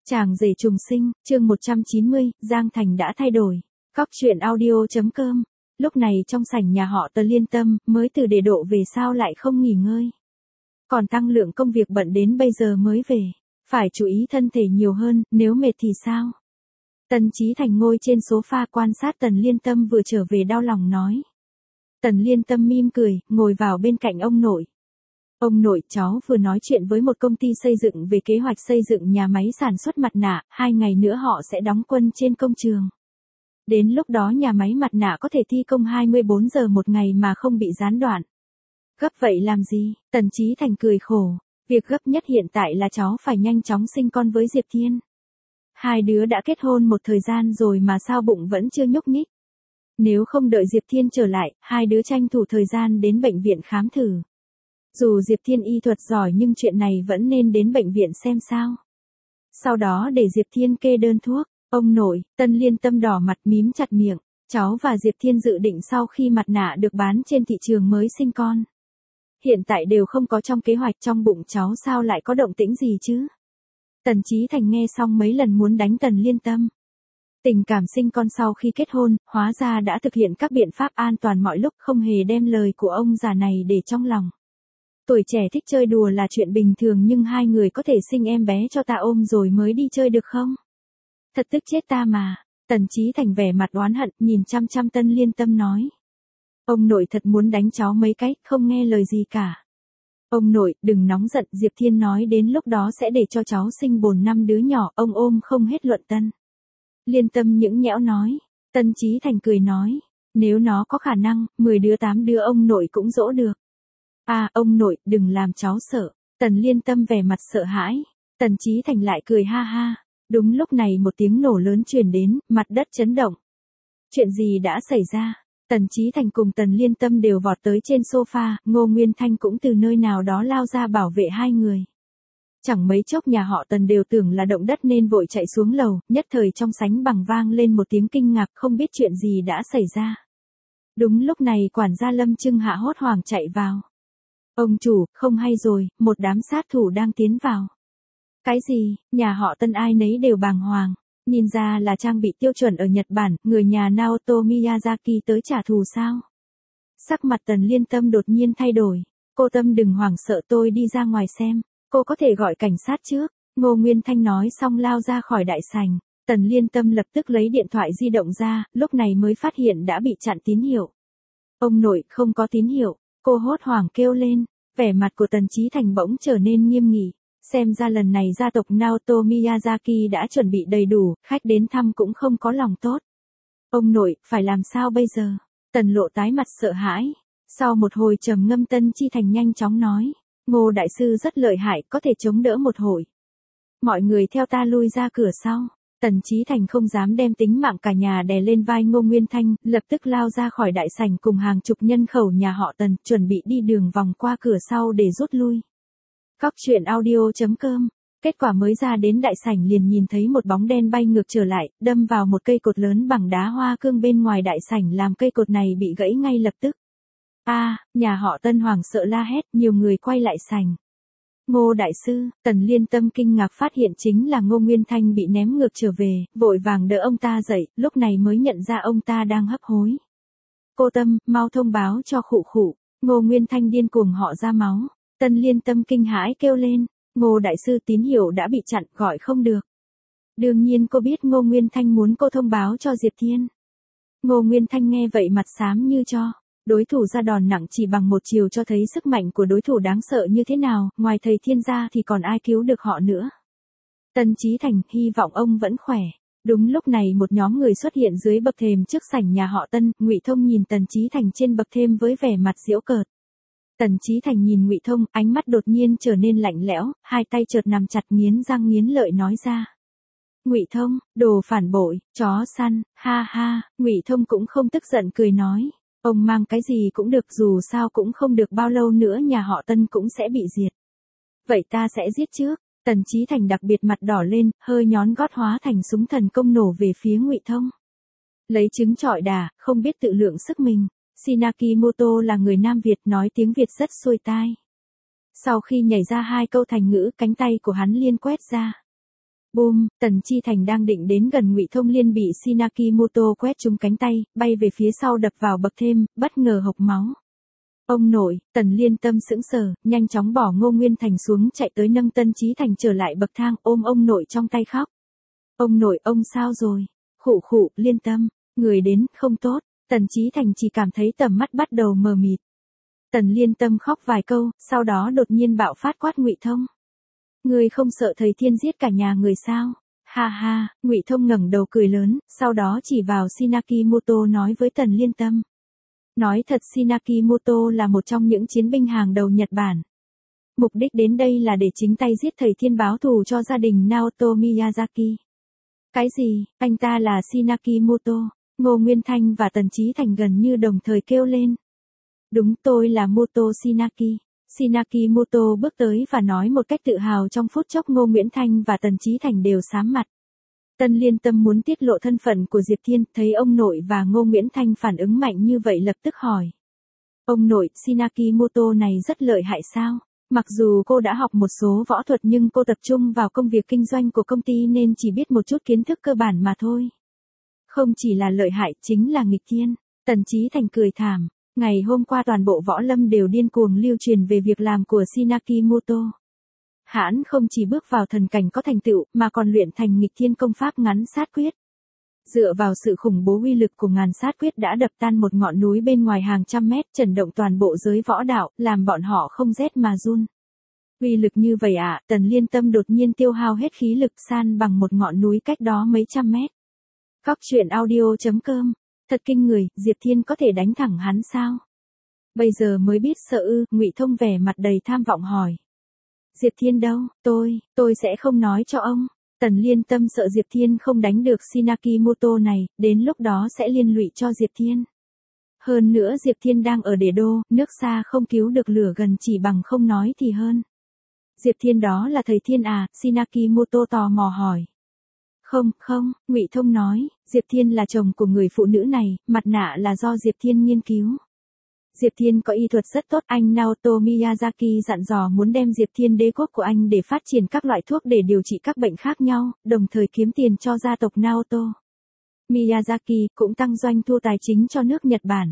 Chàng rể trùng sinh, chương 190, Giang Thành đã thay đổi. Cóc truyện audio.com. Lúc này trong sảnh nhà họ Tần Liên Tâm, mới từ đề độ về sao lại không nghỉ ngơi. Còn tăng lượng công việc bận đến bây giờ mới về. Phải chú ý thân thể nhiều hơn, nếu mệt thì sao? Tần Chí Thành ngồi trên sofa quan sát Tần Liên Tâm vừa trở về đau lòng nói. Tần Liên Tâm mỉm cười, ngồi vào bên cạnh ông nội. Ông nội, cháu vừa nói chuyện với một công ty xây dựng về kế hoạch xây dựng nhà máy sản xuất mặt nạ, 2 ngày nữa họ sẽ đóng quân trên công trường. Đến lúc đó nhà máy mặt nạ có thể thi công 24 giờ một ngày mà không bị gián đoạn. Gấp vậy làm gì? Tần Chí Thành cười khổ. Việc gấp nhất hiện tại là cháu phải nhanh chóng sinh con với Diệp Thiên. Hai đứa đã kết hôn một thời gian rồi mà sao bụng vẫn chưa nhúc nhích. Nếu không đợi Diệp Thiên trở lại, hai đứa tranh thủ thời gian đến bệnh viện khám thử. Dù Diệp Thiên y thuật giỏi nhưng chuyện này vẫn nên đến bệnh viện xem sao. Sau đó để Diệp Thiên kê đơn thuốc. Ông nội, Tần Liên Tâm đỏ mặt mím chặt miệng. Cháu và Diệp Thiên dự định sau khi mặt nạ được bán trên thị trường mới sinh con. Hiện tại đều không có trong kế hoạch, trong bụng cháu sao lại có động tĩnh gì chứ? Tần Chí Thành nghe xong mấy lần muốn đánh Tần Liên Tâm. Tình cảm sinh con sau khi kết hôn, hóa ra đã thực hiện các biện pháp an toàn mọi lúc, không hề đem lời của ông già này để trong lòng. Tuổi trẻ thích chơi đùa là chuyện bình thường nhưng hai người có thể sinh em bé cho ta ôm rồi mới đi chơi được không? Thật tức chết ta mà. Tần Chí Thành vẻ mặt oán hận, nhìn chăm chăm Tần Liên Tâm nói. Ông nội thật muốn đánh cháu mấy cái, không nghe lời gì cả. Ông nội, đừng nóng giận, Diệp Thiên nói đến lúc đó sẽ để cho cháu sinh 4-5 đứa nhỏ, ông ôm không hết luận Tần Liên Tâm nhõng nhẽo nói. Tần Chí Thành cười nói, nếu nó có khả năng, 10 đứa 8 đứa ông nội cũng dỗ được. À, ông nội, đừng làm cháu sợ. Tần Liên Tâm vẻ mặt sợ hãi. Tần Chí Thành lại cười ha ha. Đúng lúc này một tiếng nổ lớn truyền đến, mặt đất chấn động. Chuyện gì đã xảy ra? Tần Chí Thành cùng Tần Liên Tâm đều vọt tới trên sofa, Ngô Nguyên Thanh cũng từ nơi nào đó lao ra bảo vệ hai người. Chẳng mấy chốc nhà họ Tần đều tưởng là động đất nên vội chạy xuống lầu, nhất thời trong sánh bằng vang lên một tiếng kinh ngạc, không biết chuyện gì đã xảy ra. Đúng lúc này quản gia Lâm Trưng Hạ hốt hoảng chạy vào. Ông chủ, không hay rồi, một đám sát thủ đang tiến vào. Cái gì? Nhà họ Tần ai nấy đều bàng hoàng. Nhìn ra là trang bị tiêu chuẩn ở Nhật Bản, người nhà Naoto Miyazaki tới trả thù sao? Sắc mặt Tần Liên Tâm đột nhiên thay đổi. Cô Tâm đừng hoảng sợ, tôi đi ra ngoài xem. Cô có thể gọi cảnh sát trước. Ngô Nguyên Thanh nói xong lao ra khỏi đại sảnh. Tần Liên Tâm lập tức lấy điện thoại di động ra, lúc này mới phát hiện đã bị chặn tín hiệu. Ông nội, không có tín hiệu. Cô hốt hoảng kêu lên. Vẻ mặt của Tần Chí Thành bỗng trở nên nghiêm nghị. Xem ra lần này gia tộc Naoto Miyazaki đã chuẩn bị đầy đủ, khách đến thăm cũng không có lòng tốt. Ông nội, phải làm sao bây giờ? Tần Lộ tái mặt sợ hãi. Sau một hồi trầm ngâm Tần Chí Thành nhanh chóng nói. Ngô đại sư rất lợi hại, có thể chống đỡ một hồi. Mọi người theo ta lui ra cửa sau. Tần Chí Thành không dám đem tính mạng cả nhà đè lên vai Ngô Nguyên Thanh, lập tức lao ra khỏi đại sảnh cùng hàng chục nhân khẩu nhà họ Tần, chuẩn bị đi đường vòng qua cửa sau để rút lui. Cóc truyện audio.com. Kết quả mới ra đến đại sảnh liền nhìn thấy một bóng đen bay ngược trở lại, đâm vào một cây cột lớn bằng đá hoa cương bên ngoài đại sảnh làm cây cột này bị gãy ngay lập tức. Nhà họ Tân hoảng sợ la hét, nhiều người quay lại sảnh. Ngô đại sư, Tần Liên Tâm kinh ngạc phát hiện chính là Ngô Nguyên Thanh bị ném ngược trở về, vội vàng đỡ ông ta dậy, lúc này mới nhận ra ông ta đang hấp hối. Cô Tâm, mau thông báo cho khụ khụ. Ngô Nguyên Thanh điên cuồng họ ra máu. Tần Liên Tâm kinh hãi kêu lên, Ngô đại sư tín hiệu đã bị chặn, gọi không được. Đương nhiên cô biết Ngô Nguyên Thanh muốn cô thông báo cho Diệp Thiên. Ngô Nguyên Thanh nghe vậy mặt xám như tro. Đối thủ ra đòn nặng chỉ bằng một chiều cho thấy sức mạnh của đối thủ đáng sợ như thế nào, ngoài thầy Thiên ra thì còn ai cứu được họ nữa. Tần Chí Thành, hy vọng ông vẫn khỏe. Đúng lúc này một nhóm người xuất hiện dưới bậc thềm trước sảnh nhà họ Tân, Ngụy Thông nhìn Tần Chí Thành trên bậc thềm với vẻ mặt giễu cợt. Tần Chí Thành nhìn Ngụy Thông, ánh mắt đột nhiên trở nên lạnh lẽo, hai tay chợt nắm chặt nghiến răng nghiến lợi nói ra. Ngụy Thông, đồ phản bội, chó săn, ha ha, Ngụy Thông cũng không tức giận cười nói. Ông mang cái gì cũng được, dù sao cũng không được bao lâu nữa nhà họ Tân cũng sẽ bị diệt. Vậy ta sẽ giết trước. Tần Chí Thành đặc biệt mặt đỏ lên, hơi nhón gót hóa thành súng thần công nổ về phía Ngụy Thông. Lấy trứng trọi đà, không biết tự lượng sức mình. Shinakimoto là người Nam Việt nói tiếng Việt rất xuôi tai. Sau khi nhảy ra hai câu thành ngữ, cánh tay của hắn liên quét ra. Boom, Tần Chi Thành đang định đến gần Ngụy Thông Liên bị Shinakimoto quét trúng cánh tay, bay về phía sau đập vào bậc thềm, bất ngờ hộc máu. Ông nội, Tần Liên Tâm sững sờ, nhanh chóng bỏ Ngô Nguyên Thành xuống chạy tới nâng Tần Chí Thành trở lại bậc thang, ôm ông nội trong tay khóc. Ông nội, ông sao rồi? Khụ khụ, Liên Tâm, người đến, không tốt. Tần Chí Thành chỉ cảm thấy tầm mắt bắt đầu mờ mịt. Tần Liên Tâm khóc vài câu, sau đó đột nhiên bạo phát quát Ngụy Thông. Người không sợ thầy Thiên giết cả nhà người sao? Ha ha, Ngụy Thông ngẩng đầu cười lớn, sau đó chỉ vào Shinakimoto nói với Tần Liên Tâm. Nói thật, Shinakimoto là một trong những chiến binh hàng đầu Nhật Bản. Mục đích đến đây là để chính tay giết thầy Thiên báo thù cho gia đình Naoto Miyazaki. Cái gì, anh ta là Shinakimoto? Ngô Nguyên Thanh và Tần Chí Thành gần như đồng thời kêu lên. Đúng, tôi là Moto Shinaki. Shinakimoto bước tới và nói một cách tự hào. Trong phút chốc Ngô Nguyễn Thanh và Tần Chí Thành đều sám mặt. Tần Liên Tâm muốn tiết lộ thân phận của Diệp Thiên, thấy ông nội và Ngô Nguyễn Thanh phản ứng mạnh như vậy lập tức hỏi. Ông nội, Shinakimoto này rất lợi hại sao? Mặc dù cô đã học một số võ thuật nhưng cô tập trung vào công việc kinh doanh của công ty nên chỉ biết một chút kiến thức cơ bản mà thôi. Không chỉ là lợi hại, chính là nghịch thiên. Tần Chí Thành cười thảm. Ngày hôm qua toàn bộ võ lâm đều điên cuồng lưu truyền về việc làm của Shinakimoto. Hãn không chỉ bước vào thần cảnh có thành tựu, mà còn luyện thành nghịch thiên công pháp ngắn sát quyết. Dựa vào sự khủng bố uy lực của ngàn sát quyết đã đập tan một ngọn núi bên ngoài hàng trăm mét, chấn động toàn bộ giới võ đạo, làm bọn họ không rét mà run. Uy lực như vậy à? Tần Liên Tâm đột nhiên tiêu hao hết khí lực, san bằng một ngọn núi cách đó mấy trăm mét. Cóc truyện audio.com. Thật kinh người, Diệp Thiên có thể đánh thẳng hắn sao? Bây giờ mới biết sợ ư? Ngụy Thông vẻ mặt đầy tham vọng hỏi. Diệp Thiên đâu? Tôi sẽ không nói cho ông. Tần Liên Tâm sợ Diệp Thiên không đánh được Shinakimoto này, đến lúc đó sẽ liên lụy cho Diệp Thiên. Hơn nữa Diệp Thiên đang ở đế đô, nước xa không cứu được lửa gần, chỉ bằng không nói thì hơn. Diệp Thiên đó là thầy Thiên à? Shinakimoto tò mò hỏi. Không, Ngụy Thông nói, Diệp Thiên là chồng của người phụ nữ này, mặt nạ là do Diệp Thiên nghiên cứu. Diệp Thiên có y thuật rất tốt, anh Naoto Miyazaki dặn dò muốn đem Diệp Thiên đế quốc của anh để phát triển các loại thuốc để điều trị các bệnh khác nhau, đồng thời kiếm tiền cho gia tộc Naoto Miyazaki, cũng tăng doanh thu tài chính cho nước Nhật Bản.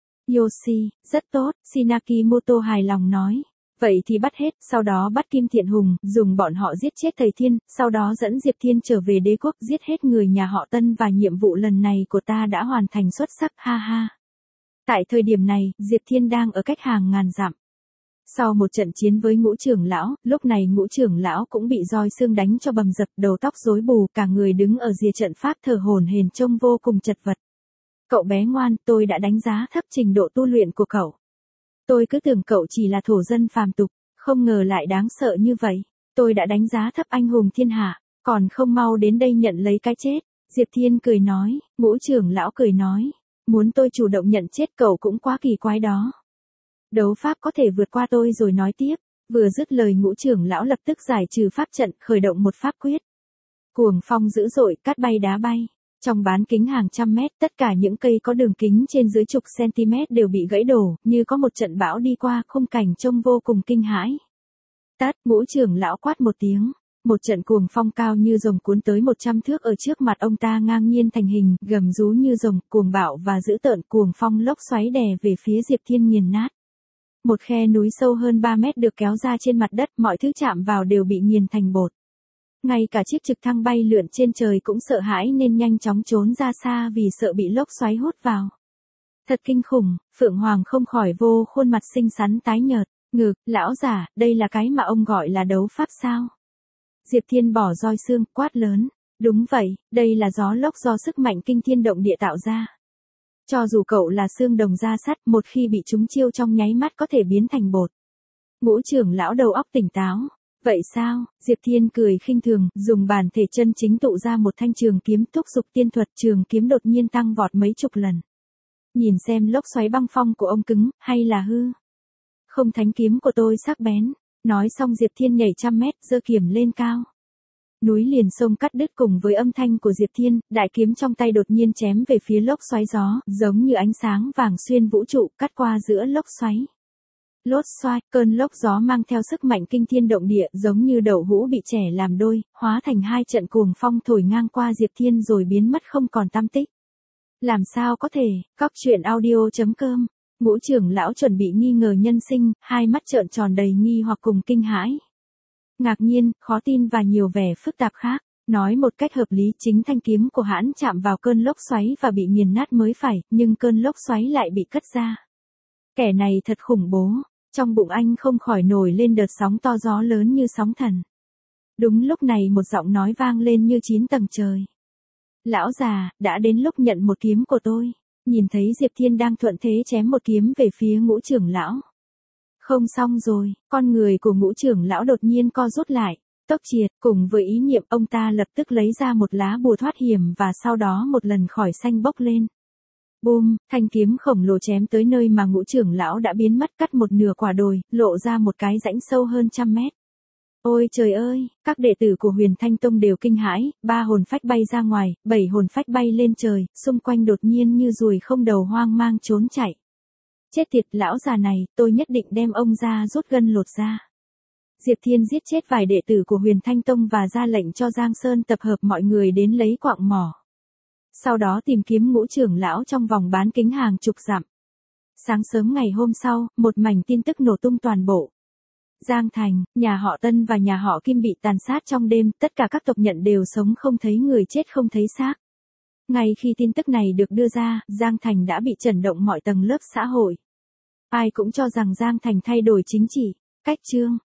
Yoshi, rất tốt, Shinakimoto hài lòng nói. Vậy thì bắt hết, sau đó bắt Kim Thiện Hùng, dùng bọn họ giết chết thầy Thiên, sau đó dẫn Diệp Thiên trở về đế quốc giết hết người nhà họ Tân và nhiệm vụ lần này của ta đã hoàn thành xuất sắc, ha ha. Tại thời điểm này, Diệp Thiên đang ở cách hàng ngàn dặm. Sau một trận chiến với Ngũ trưởng lão, lúc này Ngũ trưởng lão cũng bị roi xương đánh cho bầm dập, đầu tóc rối bù, cả người đứng ở rìa trận pháp thở hổn hển trông vô cùng chật vật. Cậu bé ngoan, tôi đã đánh giá thấp trình độ tu luyện của cậu. Tôi cứ tưởng cậu chỉ là thổ dân phàm tục, không ngờ lại đáng sợ như vậy. Tôi đã đánh giá thấp anh hùng thiên hạ, còn không mau đến đây nhận lấy cái chết. Diệp Thiên cười nói, Ngũ trưởng lão cười nói, muốn tôi chủ động nhận chết cậu cũng quá kỳ quái đó. Đấu pháp có thể vượt qua tôi rồi nói tiếp. Vừa dứt lời Ngũ trưởng lão lập tức giải trừ pháp trận, khởi động một pháp quyết. Cuồng phong dữ dội, cát bay đá bay. Trong bán kính hàng trăm mét, tất cả những cây có đường kính trên dưới chục cm đều bị gãy đổ, như có một trận bão đi qua, khung cảnh trông vô cùng kinh hãi. Tát, Ngũ trưởng lão quát một tiếng. Một trận cuồng phong cao như rồng cuốn tới 100 thước ở trước mặt ông ta ngang nhiên thành hình, gầm rú như rồng, cuồng bạo và dữ tợn, cuồng phong lốc xoáy đè về phía Diệp Thiên nghiền nát. Một khe núi sâu hơn 3 mét được kéo ra trên mặt đất, mọi thứ chạm vào đều bị nghiền thành bột. Ngay cả chiếc trực thăng bay lượn trên trời cũng sợ hãi nên nhanh chóng trốn ra xa vì sợ bị lốc xoáy hút vào. Thật kinh khủng, Phượng Hoàng không khỏi vô khuôn mặt xinh xắn tái nhợt. Ngực, lão giả, đây là cái mà ông gọi là đấu pháp sao? Diệp Thiên bỏ roi xương, quát lớn. Đúng vậy, đây là gió lốc do sức mạnh kinh thiên động địa tạo ra. Cho dù cậu là xương đồng da sắt, một khi bị trúng chiêu trong nháy mắt có thể biến thành bột. Ngũ trưởng lão đầu óc tỉnh táo. Vậy sao? Diệp Thiên cười khinh thường, dùng bản thể chân chính tụ ra một thanh trường kiếm, thúc giục tiên thuật, trường kiếm đột nhiên tăng vọt mấy chục lần. Nhìn xem lốc xoáy băng phong của ông cứng, hay là hư? Không, thánh kiếm của tôi sắc bén. Nói xong Diệp Thiên nhảy trăm mét, giơ kiếm lên cao. Núi liền sông cắt đứt cùng với âm thanh của Diệp Thiên, đại kiếm trong tay đột nhiên chém về phía lốc xoáy gió, giống như ánh sáng vàng xuyên vũ trụ, cắt qua giữa lốc xoáy. Lốt xoay, cơn lốc gió mang theo sức mạnh kinh thiên động địa giống như đậu hũ bị chẻ làm đôi, hóa thành hai trận cuồng phong thổi ngang qua Diệp Thiên rồi biến mất không còn tăm tích. Làm sao có thể, Cóc truyện audio.com. Ngũ trưởng lão chuẩn bị nghi ngờ nhân sinh, hai mắt trợn tròn đầy nghi hoặc cùng kinh hãi. Ngạc nhiên, khó tin và nhiều vẻ phức tạp khác. Nói một cách hợp lý chính thanh kiếm của hãn chạm vào cơn lốc xoáy và bị nghiền nát mới phải, nhưng cơn lốc xoáy lại bị cất ra. Kẻ này thật khủng bố, trong bụng anh không khỏi nổi lên đợt sóng to gió lớn như sóng thần. Đúng lúc này một giọng nói vang lên như 9 tầng trời. Lão già, đã đến lúc nhận một kiếm của tôi. Nhìn thấy Diệp Thiên đang thuận thế chém một kiếm về phía Ngũ trưởng lão. Không xong rồi, con người của Ngũ trưởng lão đột nhiên co rút lại. Tốc triệt, cùng với ý niệm ông ta lập tức lấy ra một lá bùa thoát hiểm và sau đó một lần khỏi xanh bốc lên. Bùm, thanh kiếm khổng lồ chém tới nơi mà Ngũ trưởng lão đã biến mất, cắt một nửa quả đồi, lộ ra một cái rãnh sâu hơn 100 mét. Ôi trời ơi, các đệ tử của Huyền Thanh Tông đều kinh hãi, 3 hồn phách bay ra ngoài, 7 hồn phách bay lên trời, xung quanh đột nhiên như ruồi không đầu hoang mang trốn chạy. Chết tiệt, lão già này, tôi nhất định đem ông ra rút gân lột da. Diệp Thiên giết chết vài đệ tử của Huyền Thanh Tông và ra lệnh cho Giang Sơn tập hợp mọi người đến lấy quạng mỏ. Sau đó tìm kiếm Ngũ trưởng lão trong vòng bán kính hàng chục dặm. Sáng sớm ngày hôm sau, một mảnh tin tức nổ tung toàn bộ. Giang Thành, nhà họ Tân và nhà họ Kim bị tàn sát trong đêm, tất cả các tộc nhận đều sống không thấy người chết không thấy xác. Ngay khi tin tức này được đưa ra, Giang Thành đã bị chấn động mọi tầng lớp xã hội. Ai cũng cho rằng Giang Thành thay đổi chính trị, cách chương.